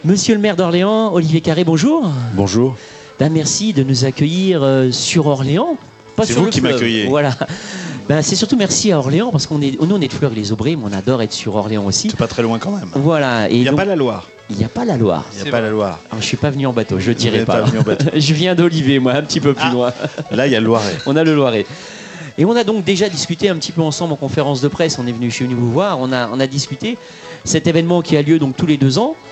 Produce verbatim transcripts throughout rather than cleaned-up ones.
Monsieur le maire d'Orléans, Olivier Carré, bonjour. Bonjour. Ben, merci de nous accueillir euh, sur Orléans. Pas c'est sur vous le qui fleuve. m'accueillez. Voilà. Ben, c'est surtout merci à Orléans parce qu'on est, nous on est de Fleury-les-Aubrais, mais on adore être sur Orléans aussi. C'est pas très loin quand même. Voilà. Il n'y a donc, pas la Loire. Il n'y a pas la Loire. Il n'y a pas vrai. la Loire. Alors, je suis pas venu en bateau, je dirais pas. pas. pas je viens d'Olivet, moi, un petit peu plus ah, loin. Là, il y a le Loiret. On a le Loiret. Et on a donc déjà discuté un petit peu ensemble en conférence de presse. On est venu, je suis venu vous voir. On a, on a discuté cet événement qui a lieu donc tous les deux ans.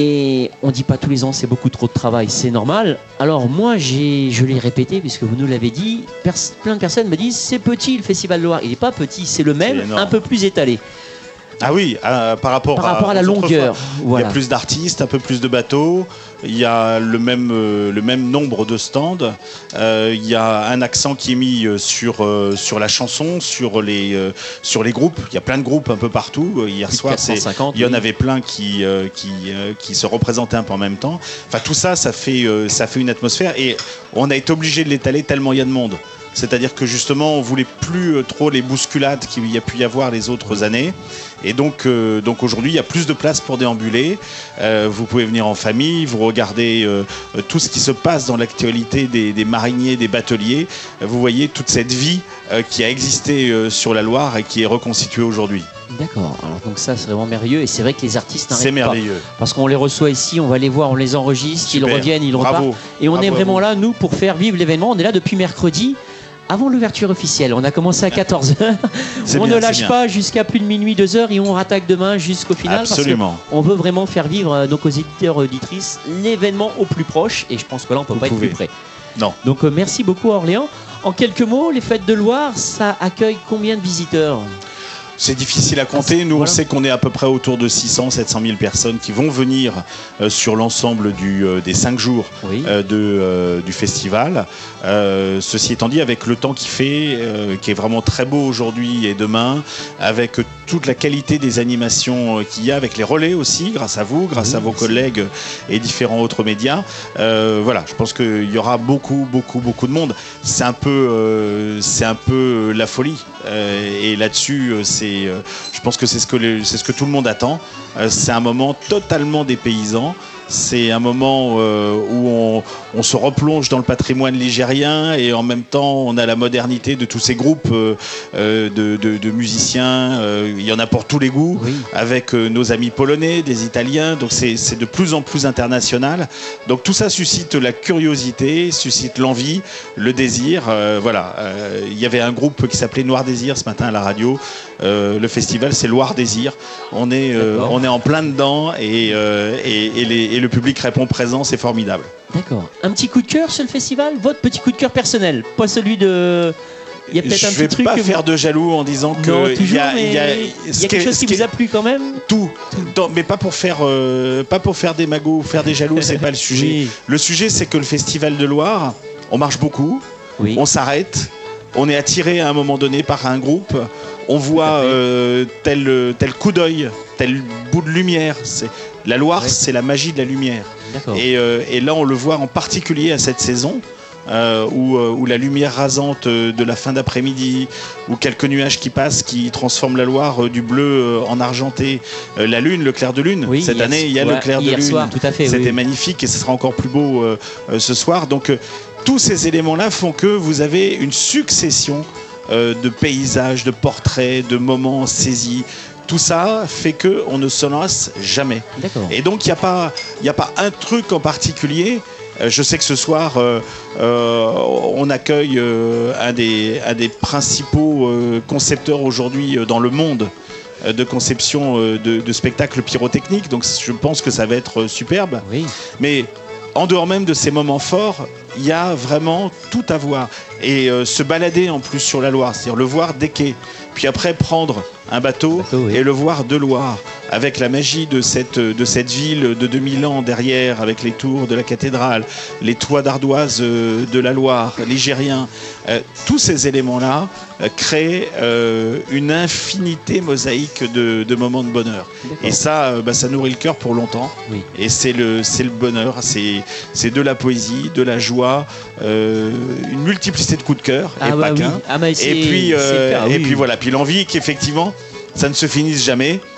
Et on ne dit pas tous les ans, c'est beaucoup trop de travail, c'est normal. Alors moi, j'ai, je l'ai répété, puisque vous nous l'avez dit, pers- plein de personnes me disent, c'est petit le Festival de Loire. Il n'est pas petit, c'est le même, c'est un peu plus étalé. Ah oui, euh, par rapport, par à, rapport à la longueur. Voilà. Il y a plus d'artistes, un peu plus de bateaux, il y a le même, euh, le même nombre de stands, euh, il y a un accent qui est mis sur, euh, sur la chanson, sur les, euh, sur les groupes. Il y a plein de groupes un peu partout. Hier plus soir, c'est, il y en oui. avait plein qui, euh, qui, euh, qui se représentaient un peu en même temps. Enfin, tout ça, ça fait, euh, ça fait une atmosphère et on a été obligé de l'étaler tellement il y a de monde. C'est-à-dire que justement, on voulait plus trop les bousculades qu'il y a pu y avoir les autres années. Et donc, euh, donc aujourd'hui, il y a plus de place pour déambuler. Euh, vous pouvez venir en famille, vous regardez euh, tout ce qui se passe dans l'actualité des, des mariniers, des bateliers. Vous voyez toute cette vie euh, qui a existé euh, sur la Loire et qui est reconstituée aujourd'hui. D'accord, alors donc ça c'est vraiment merveilleux et c'est vrai que les artistes n'arrêtent pas. C'est merveilleux. Parce qu'on les reçoit ici, on va les voir, on les enregistre, Super. Ils reviennent, ils Bravo. repartent. Et on Bravo est vraiment là, nous, pour faire vivre l'événement. On est là depuis mercredi. Avant l'ouverture officielle, on a commencé à quatorze heures. On bien, ne lâche pas jusqu'à plus de minuit, deux heures et on rattaque demain jusqu'au final. Absolument. Parce on veut vraiment faire vivre donc aux éditeurs et auditrices l'événement au plus proche et je pense que là on peut Vous pas pouvez. être plus près. Non. Donc euh, merci beaucoup Orléans. En quelques mots, les fêtes de Loire, ça accueille combien de visiteurs ? C'est difficile à compter. Nous, voilà. on sait qu'on est à peu près autour de six cents à sept cent mille personnes qui vont venir euh, sur l'ensemble du, euh, des cinq jours oui. euh, de, euh, du festival. Euh, ceci étant dit, avec le temps qui fait, euh, qui est vraiment très beau aujourd'hui et demain, avec toute la qualité des animations qu'il y a, avec les relais aussi, grâce à vous, grâce oui, à vos merci. collègues et différents autres médias. Euh, voilà, je pense qu'il y aura beaucoup, beaucoup, beaucoup de monde. C'est un peu, euh, c'est un peu la folie. Euh, et là-dessus, c'est je pense que c'est ce que, les, c'est ce que tout le monde attend. Euh, c'est un moment totalement dépaysant. C'est un moment euh, où on, on se replonge dans le patrimoine ligérien et en même temps on a la modernité de tous ces groupes euh, euh, de, de, de musiciens. Euh, il y en a pour tous les goûts, oui. avec euh, nos amis polonais, des Italiens. Donc c'est, c'est de plus en plus international. Donc tout ça suscite la curiosité, suscite l'envie, le désir. Euh, voilà. Euh, il y avait un groupe qui s'appelait Noir Désir ce matin à la radio. Euh, le festival c'est Loire Désir. On est, euh, on est en plein dedans et, euh, et, et les Et le public répond présent, c'est formidable. D'accord. Un petit coup de cœur sur le festival ? Votre petit coup de cœur personnel, pas celui de... Il y a peut-être je un vais petit truc pas que faire vous... de jaloux en disant que non, il toujours, y a, mais il y a, il y a quelque chose qui vous a plu quand même ? Tout, Tout. mais pas pour faire, euh, pas pour faire des magots, faire des jaloux, c'est pas le sujet. Oui. Le sujet, c'est que le festival de Loire, on marche beaucoup, oui. on s'arrête, on est attiré à un moment donné par un groupe, on voit euh, tel, tel coup d'œil, tel bout de lumière. C'est... La Loire, ouais. c'est la magie de la lumière. Et, euh, et là, on le voit en particulier à cette saison, euh, où, euh, où la lumière rasante de la fin d'après-midi, où quelques nuages qui passent, qui transforment la Loire euh, du bleu euh, en argenté. Euh, la lune, le clair de lune. Oui, cette hier, année, il y a ouais, le clair de lune. Soir, tout à fait, C'était oui. magnifique et ce sera encore plus beau euh, euh, ce soir. Donc, euh, tous ces éléments-là font que vous avez une succession euh, de paysages, de portraits, de moments saisis. Tout ça fait qu'on ne se lasse jamais. D'accord. Et donc, il n'y a pas, il a pas un truc en particulier. Euh, je sais que ce soir, euh, euh, on accueille euh, un, des, un des principaux euh, concepteurs aujourd'hui dans le monde euh, de conception euh, de, de spectacles pyrotechniques. Donc, je pense que ça va être superbe. Oui. Mais en dehors même de ces moments forts, il y a vraiment tout à voir. Et euh, se balader en plus sur la Loire, c'est-à-dire le voir des quais, puis après prendre un bateau, bateau oui. et le voir de Loire, avec la magie de cette, de cette ville de deux mille ans derrière, avec les tours de la cathédrale, les toits d'ardoise de la Loire, ligérien. Euh, tous ces éléments-là euh, créent euh, une infinité mosaïque de, de moments de bonheur. D'accord. Et ça, euh, bah, ça nourrit le cœur pour longtemps. Oui. Et c'est le, c'est le bonheur, c'est, c'est de la poésie, de la joie, euh, une multiplicité de coups de cœur, ah et bah pas oui. qu'un. Ah bah et puis, euh, clair, et oui. puis voilà, puis l'envie qu'effectivement, ça ne se finisse jamais.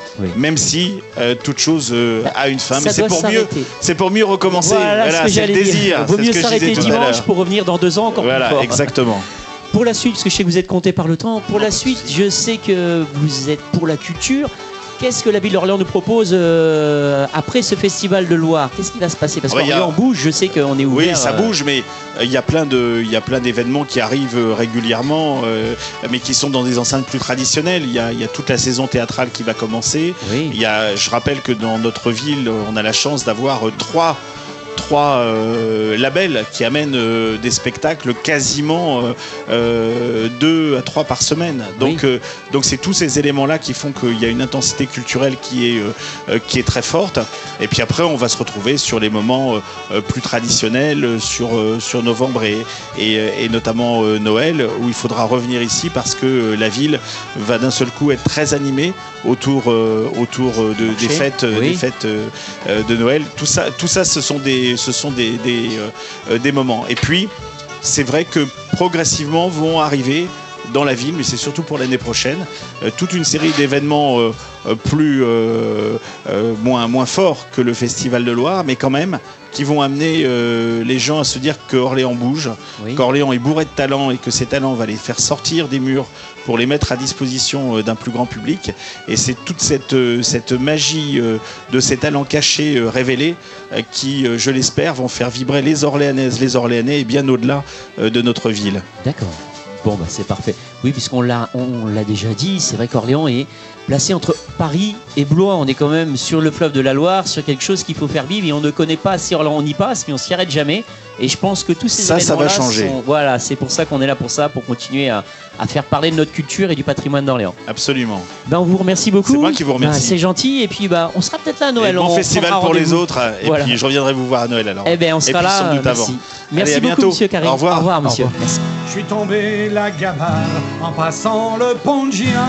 Oui. Même si euh, toute chose euh, Bah, a une fin, ça mais c'est doit pour mieux, s'arrêter. c'est pour mieux recommencer. Voilà, Voilà, ce que c'est le j'allais dire. désir. Vaut c'est mieux ce que je s'arrêter disais tout à dimanche l'heure. pour revenir dans deux ans encore plus Voilà, fort. exactement. Pour la suite, parce que je sais que vous êtes compté par le temps, pour la suite, je sais que vous êtes pour la culture. Qu'est-ce que la ville d'Orléans nous propose euh, après ce festival de Loire? Qu'est-ce qui va se passer? Parce Ah bah, y a- qu'Orléans bouge, je sais qu'on est ouvert. Oui, ça euh, bouge, mais euh, il y a plein de, il y a plein d'événements qui arrivent euh, régulièrement, euh, mais qui sont dans des enceintes plus traditionnelles. Il y a, il y a toute la saison théâtrale qui va commencer. Oui. Il y a, je rappelle que dans notre ville, on a la chance d'avoir euh, trois trois euh, labels qui amènent euh, des spectacles quasiment euh, euh, deux à trois par semaine. Donc, Oui. euh, donc c'est tous ces éléments-là qui font qu'il y a une intensité culturelle qui est, euh, euh, qui est très forte. Et puis après, on va se retrouver sur les moments euh, euh, plus traditionnels, euh, sur, euh, sur novembre et, et, et notamment euh, Noël, où il faudra revenir ici parce que euh, la ville va d'un seul coup être très animée autour, euh, autour euh, de, des fêtes, euh, Oui. des fêtes euh, euh, de Noël. Tout ça, tout ça, ce sont des, ce sont des, des, euh, des moments. Et puis, c'est vrai que progressivement vont arriver dans la ville, mais c'est surtout pour l'année prochaine, euh, toute une série d'événements euh, euh, plus euh, euh, moins, moins forts que le Festival de Loire, mais quand même qui vont amener euh, les gens à se dire que Orléans bouge, Oui. qu'Orléans est bourré de talents et que ces talents, on va les faire sortir des murs pour les mettre à disposition euh, d'un plus grand public. Et c'est toute cette, euh, cette magie euh, de ces talents cachés, euh, révélés, euh, qui, euh, je l'espère, vont faire vibrer les Orléanaises, les Orléanais et bien au-delà euh, de notre ville. D'accord. Bon, bah, c'est parfait. Oui, puisqu'on l'a, on l'a déjà dit, c'est vrai qu'Orléans est placé entre Paris et Blois. On est quand même sur le fleuve de la Loire, sur quelque chose qu'il faut faire vivre et on ne connaît pas si Orléans on y passe, mais on s'y arrête jamais. Et je pense que tous ces Ça, ça va événements-là changer. sont- voilà, c'est pour ça qu'on est là pour ça, pour continuer à, à faire parler de notre culture et du patrimoine d'Orléans. Absolument. Ben, on vous remercie beaucoup. C'est moi qui vous remercie. Ben, c'est gentil. Et puis, ben, on sera peut-être là à Noël. Et bon on festival prendra pour les rendez-vous. autres. Et Voilà. puis je reviendrai vous voir à Noël alors. Eh bien, on Et sera puis, là. sans doute merci. avant. Merci Allez, à beaucoup, bientôt. monsieur Carré. Au revoir. Au revoir, monsieur. Au revoir. Merci. Je suis tombé la gabarre en passant le pont de Gien.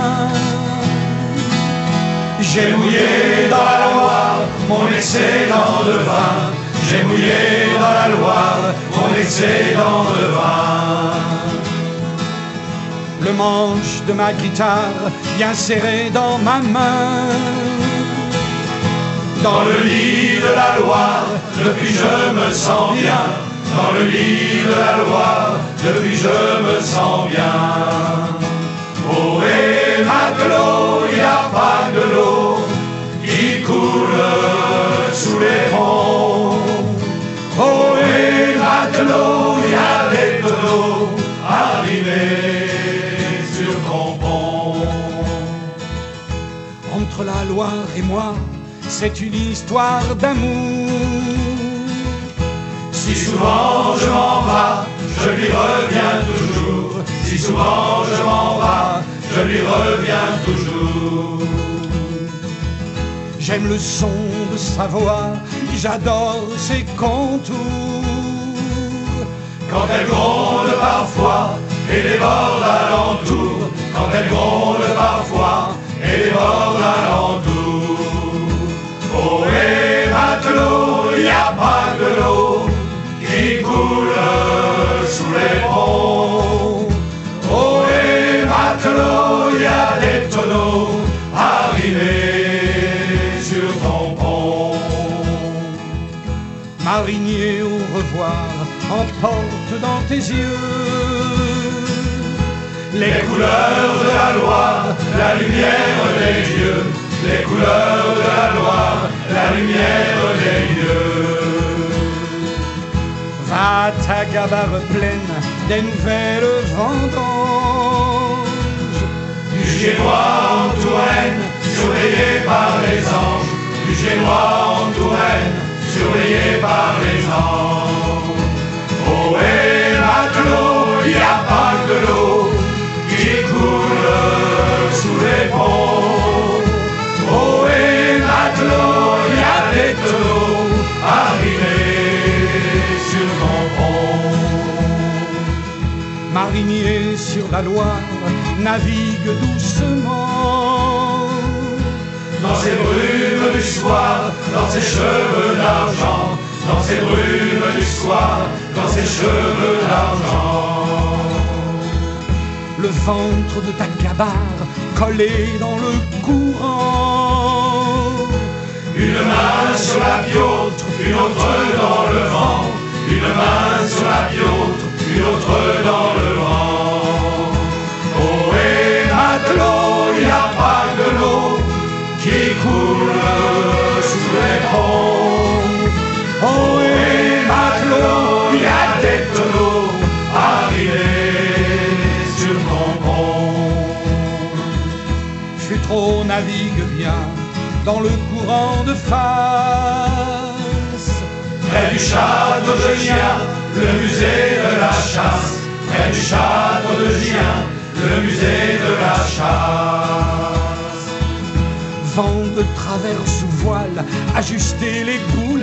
J'ai mouillé dans la Loire mon excellent de vin. J'ai mouillé dans la Loire mon excellent de vin. Le manche de ma guitare bien serré dans ma main. Dans le lit de la Loire, depuis je me sens bien. Dans le lit de la Loire, depuis je me sens bien. Oh et matelot, il n'y a pas de l'eau qui coule sous les ponts. Oh et matelot, il y a des tonneaux arrimés sur ton pont. Entre la Loire et moi, c'est une histoire d'amour. Si souvent je m'en vais, je lui reviens toujours. Si souvent je m'en vais, je lui reviens toujours. J'aime le son de sa voix, j'adore ses contours. Quand elle gronde parfois et déborde alentour. Quand elle gronde parfois et déborde alentour. Oh et matelot, il n'y a pas de l'eau qui coule sous les ponts. Oh et matelot, il y a des tonneaux arrivés sur ton pont. Marinier, au revoir, emporte dans tes yeux les couleurs de la Loire, la lumière des dieux. Les couleurs de la Loire, la lumière des dieux. Va ta gabarre pleine des nouvelles vendanges. Du Génois en Touraine, surveillé par les anges. Du Génois en Touraine, surveillé par les anges. Oh et matelot, il n'y a pas que l'eau qui coule sous les ponts. Oh et matelot, il y a des tonneaux arrivés sur ton pont. Marinier sur la Loire, navigue doucement. Dans ces brumes du soir, dans ses cheveux d'argent. Dans ces brumes du soir, dans ses cheveux d'argent. Le ventre de ta gabarre collé dans le courant. une main sur la piautre, une autre dans le vent, une main sur la piautre, une autre dans le vent. Oh et matelot, y a pas de l'eau qui coule sous les ponts. Oh et matelot, y a des tonneaux arrivés sur mon pont. Je suis trop navigue bien dans le courant de face. Près du château de Gien, le musée de la chasse. Près du château de Gien, le musée de la chasse. Vent de travers sous voile, ajuster les boulines.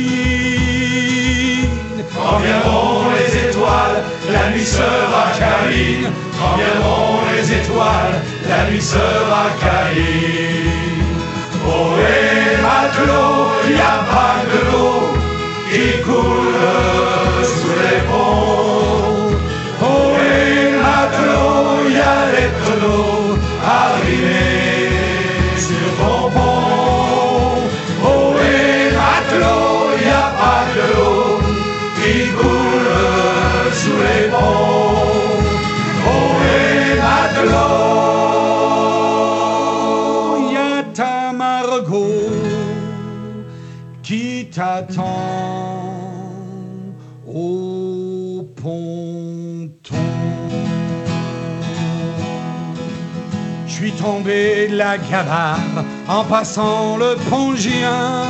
Quand viendront les étoiles, la nuit sera câline. Quand viendront les étoiles, la nuit sera câline. Oh et matelot, y a pas de l'eau qui coule sous les ponts. Oh et matelot, y a les tonneaux arrivés sur ton pont. Oh et matelot, y a pas de l'eau qui coule sous les ponts. Oh et matelot, qui t'attend au ponton. Je suis tombé de la gabarre en passant le pont Gien.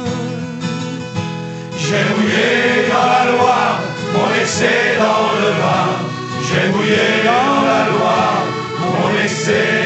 J'ai mouillé dans la Loire, mon excès dans le vin. J'ai mouillé dans la Loire, mon excès